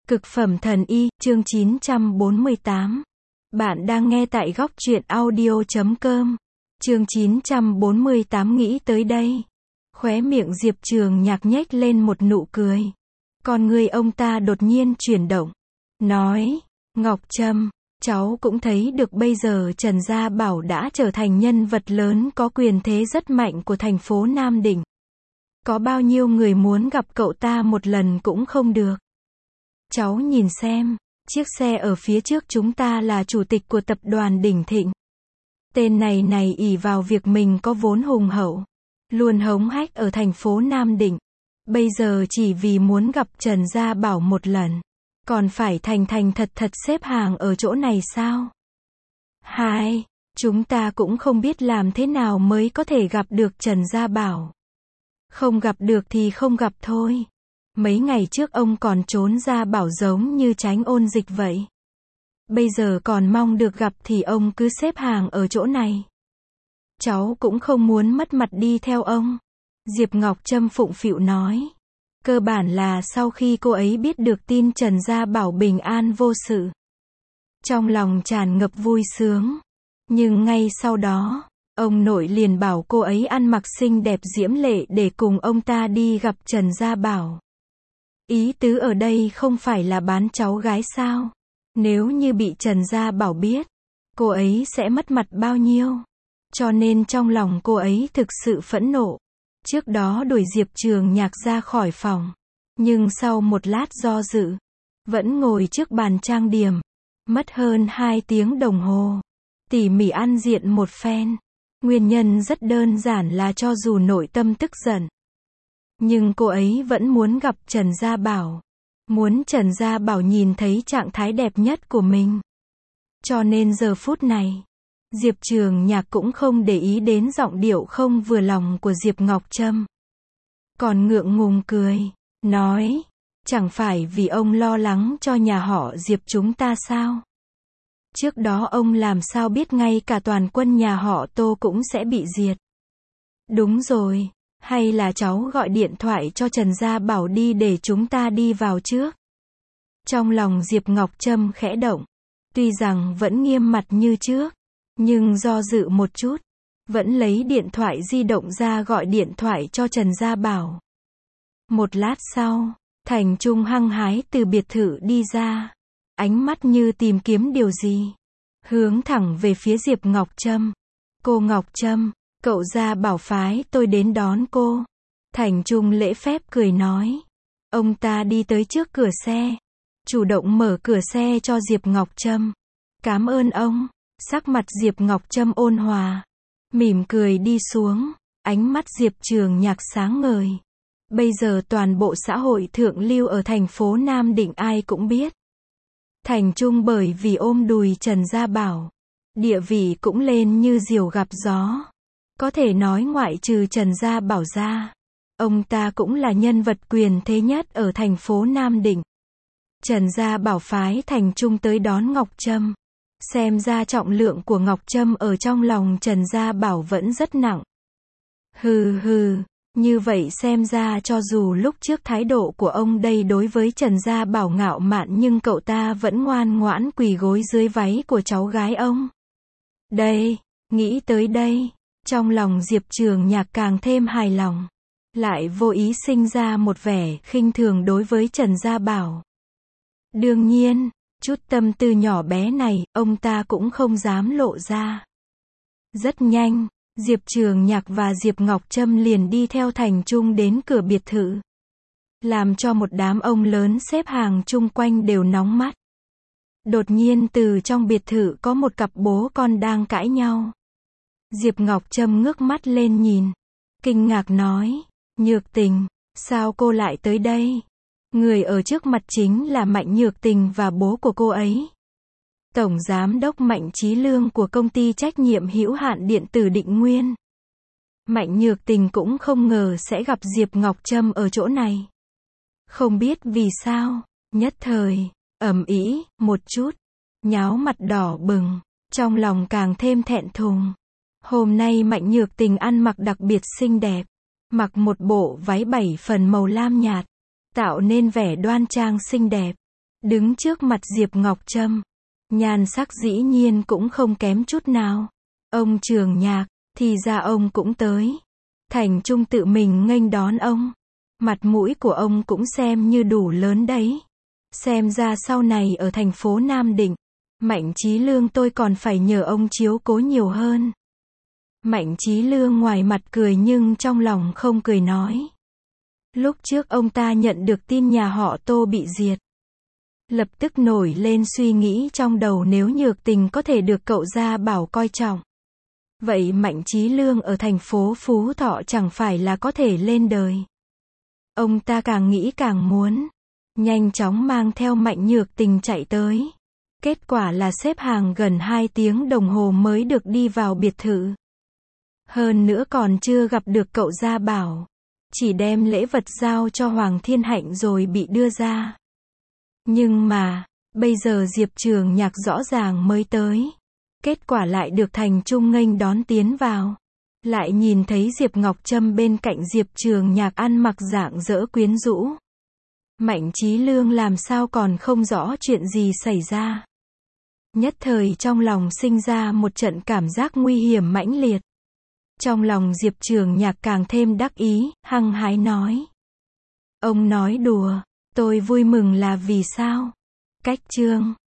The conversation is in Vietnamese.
Cực phẩm thần y, chương 948. Bạn đang nghe tại góc truyện audio.com. Chương 948 nghĩ tới đây. Khóe miệng Diệp Trường Nhạc nhếch lên một nụ cười. Con người ông ta đột nhiên chuyển động. Nói, Ngọc Trâm, cháu cũng thấy được bây giờ Trần Gia Bảo đã trở thành nhân vật lớn có quyền thế rất mạnh của thành phố Nam Định. Có bao nhiêu người muốn gặp cậu ta một lần cũng không được. Cháu nhìn xem, chiếc xe ở phía trước chúng ta là chủ tịch của tập đoàn Đỉnh Thịnh. Tên này ỷ vào việc mình có vốn hùng hậu, luôn hống hách ở thành phố Nam Định. Bây giờ chỉ vì muốn gặp Trần Gia Bảo một lần, còn phải thành thật xếp hàng ở chỗ này sao? Hai, chúng ta cũng không biết làm thế nào mới có thể gặp được Trần Gia Bảo. Không gặp được thì không gặp thôi. Mấy ngày trước ông còn trốn ra bảo giống như tránh ôn dịch vậy. Bây giờ còn mong được gặp thì ông cứ xếp hàng ở chỗ này. Cháu cũng không muốn mất mặt đi theo ông. Diệp Ngọc Trâm phụng phịu nói. Cơ bản là sau khi cô ấy biết được tin Trần Gia Bảo bình an vô sự, trong lòng tràn ngập vui sướng. Nhưng ngay sau đó, ông nội liền bảo cô ấy ăn mặc xinh đẹp diễm lệ để cùng ông ta đi gặp Trần Gia Bảo. Ý tứ ở đây không phải là bán cháu gái sao? Nếu như bị Trần Gia Bảo biết, cô ấy sẽ mất mặt bao nhiêu? Cho nên trong lòng cô ấy thực sự phẫn nộ. Trước đó đuổi Diệp Trường Nhạc ra khỏi phòng. Nhưng sau một lát do dự, vẫn ngồi trước bàn trang điểm. Mất hơn 2 tiếng đồng hồ. Tỉ mỉ ăn diện một phen. Nguyên nhân rất đơn giản là cho dù nội tâm tức giận, nhưng cô ấy vẫn muốn gặp Trần Gia Bảo. Muốn Trần Gia Bảo nhìn thấy trạng thái đẹp nhất của mình. Cho nên giờ phút này, Diệp Trường Nhạc cũng không để ý đến giọng điệu không vừa lòng của Diệp Ngọc Trâm. Còn ngượng ngùng cười, nói, chẳng phải vì ông lo lắng cho nhà họ Diệp chúng ta sao? Trước đó ông làm sao biết ngay cả toàn quân nhà họ Tô cũng sẽ bị diệt? Đúng rồi. Hay là cháu gọi điện thoại cho Trần Gia Bảo đi để chúng ta đi vào trước? Trong lòng Diệp Ngọc Trâm khẽ động. Tuy rằng vẫn nghiêm mặt như trước, nhưng do dự một chút, vẫn lấy điện thoại di động ra gọi điện thoại cho Trần Gia Bảo. Một lát sau, Thành Trung hăng hái từ biệt thự đi ra. Ánh mắt như tìm kiếm điều gì. Hướng thẳng về phía Diệp Ngọc Trâm. Cô Ngọc Trâm, cậu Gia Bảo phái tôi đến đón cô. Thành Trung lễ phép cười nói. Ông ta đi tới trước cửa xe, chủ động mở cửa xe cho Diệp Ngọc Trâm. Cảm ơn ông. Sắc mặt Diệp Ngọc Trâm ôn hòa, mỉm cười đi xuống. Ánh mắt Diệp Trường Nhạc sáng ngời. Bây giờ toàn bộ xã hội thượng lưu ở thành phố Nam Định ai cũng biết. Thành Trung bởi vì ôm đùi Trần Gia Bảo, địa vị cũng lên như diều gặp gió. Có thể nói ngoại trừ Trần Gia Bảo ra, ông ta cũng là nhân vật quyền thế nhất ở thành phố Nam Định. Trần Gia Bảo phái Thành Trung tới đón Ngọc Trâm. Xem ra trọng lượng của Ngọc Trâm ở trong lòng Trần Gia Bảo vẫn rất nặng. Hừ, như vậy xem ra cho dù lúc trước thái độ của ông đây đối với Trần Gia Bảo ngạo mạn nhưng cậu ta vẫn ngoan ngoãn quỳ gối dưới váy của cháu gái ông. Đây, nghĩ tới đây, trong lòng Diệp Trường Nhạc càng thêm hài lòng. Lại vô ý sinh ra một vẻ khinh thường đối với Trần Gia Bảo. Đương nhiên, chút tâm tư nhỏ bé này, ông ta cũng không dám lộ ra. Rất nhanh, Diệp Trường Nhạc và Diệp Ngọc Trâm liền đi theo Thành Trung đến cửa biệt thự. Làm cho một đám ông lớn xếp hàng chung quanh đều nóng mắt. Đột nhiên từ trong biệt thự có một cặp bố con đang cãi nhau. Diệp Ngọc Trâm ngước mắt lên nhìn, kinh ngạc nói, Nhược Tình, sao cô lại tới đây? Người ở trước mặt chính là Mạnh Nhược Tình và bố của cô ấy. Tổng giám đốc Mạnh Chí Lương của công ty trách nhiệm hữu hạn điện tử Định Nguyên. Mạnh Nhược Tình cũng không ngờ sẽ gặp Diệp Ngọc Trâm ở chỗ này. Không biết vì sao, nhất thời, ầm ĩ, một chút, nháo mặt đỏ bừng, trong lòng càng thêm thẹn thùng. Hôm nay Mạnh Nhược Tình ăn mặc đặc biệt xinh đẹp, mặc một bộ váy 7 phần màu lam nhạt, tạo nên vẻ đoan trang xinh đẹp. đứng trước mặt Diệp Ngọc Trâm. Nhan sắc dĩ nhiên cũng không kém chút nào. Ông Trường Nhạc, thì ra ông cũng tới. Thành Trung tự mình nghênh đón ông. Mặt mũi của ông cũng xem như đủ lớn đấy. Xem ra sau này ở thành phố Nam Định, Mạnh Chí Lương tôi còn phải nhờ ông chiếu cố nhiều hơn. Mạnh Chí Lương ngoài mặt cười nhưng trong lòng không cười nói. Lúc trước ông ta nhận được tin nhà họ Tô bị diệt, lập tức nổi lên suy nghĩ trong đầu nếu Nhược Tình có thể được cậu Gia Bảo coi trọng. Vậy Mạnh Chí Lương ở thành phố Phú Thọ chẳng phải là có thể lên đời. Ông ta càng nghĩ càng muốn. Nhanh chóng mang theo Mạnh Nhược Tình chạy tới. Kết quả là xếp hàng gần 2 tiếng đồng hồ mới được đi vào biệt thự. Hơn nữa còn chưa gặp được cậu Gia Bảo. Chỉ đem lễ vật giao cho Hoàng Thiên Hạnh rồi bị đưa ra. Nhưng mà, bây giờ Diệp Trường Nhạc rõ ràng mới tới. Kết quả lại được Thành Trung nghênh đón tiến vào. Lại nhìn thấy Diệp Ngọc Trâm bên cạnh Diệp Trường Nhạc ăn mặc rạng rỡ quyến rũ. Mạnh Chí Lương làm sao còn không rõ chuyện gì xảy ra. Nhất thời trong lòng sinh ra một trận cảm giác nguy hiểm mãnh liệt. Trong lòng Diệp Trường Nhạc càng thêm đắc ý, hăng hái nói. Ông nói đùa, tôi vui mừng là vì sao? Cách chương